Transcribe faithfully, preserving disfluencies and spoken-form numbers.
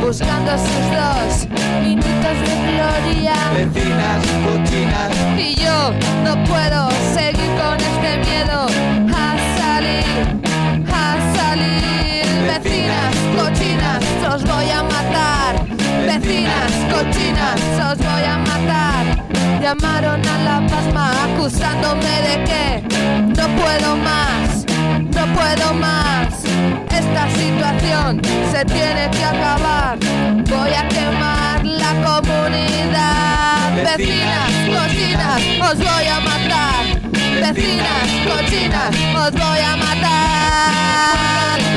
buscando sus dos minutos de gloria. Vecinas cochinas, Y yo no puedo seguir con este miedo a salir, a salir. Vecinas cochinas, os voy a matar. Vecinas cochinas, os voy a matar. Llamaron a la pasma acusándome de que no puedo más, no puedo más. Esta situación se tiene que acabar. Voy a quemar la comunidad. Vecinas cochinas, os voy a matar. Vecinas cochinas, os voy a matar.